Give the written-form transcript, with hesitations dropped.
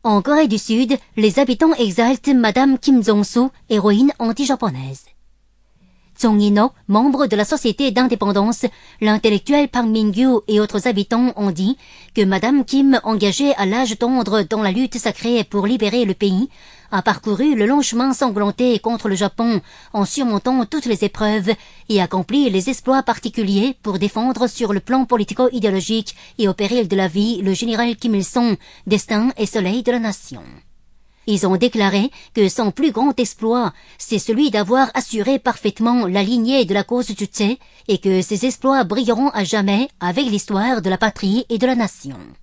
En Corée du Sud, les habitants exaltent Madame Kim Jong-soo, héroïne anti-japonaise. Chung In-ho, membre de la Société d'indépendance, l'intellectuel Park Min-gyu et autres habitants ont dit que Madame Kim, engagée à l'âge tendre dans la lutte sacrée pour libérer le pays, a parcouru le long chemin sanglanté contre le Japon en surmontant toutes les épreuves et accompli les exploits particuliers pour défendre sur le plan politico-idéologique et au péril de la vie le général Kim Il-sung, destin et soleil de la nation. Ils ont déclaré que son plus grand exploit, c'est celui d'avoir assuré parfaitement la lignée de la cause Juche et que ces exploits brilleront à jamais avec l'histoire de la patrie et de la nation.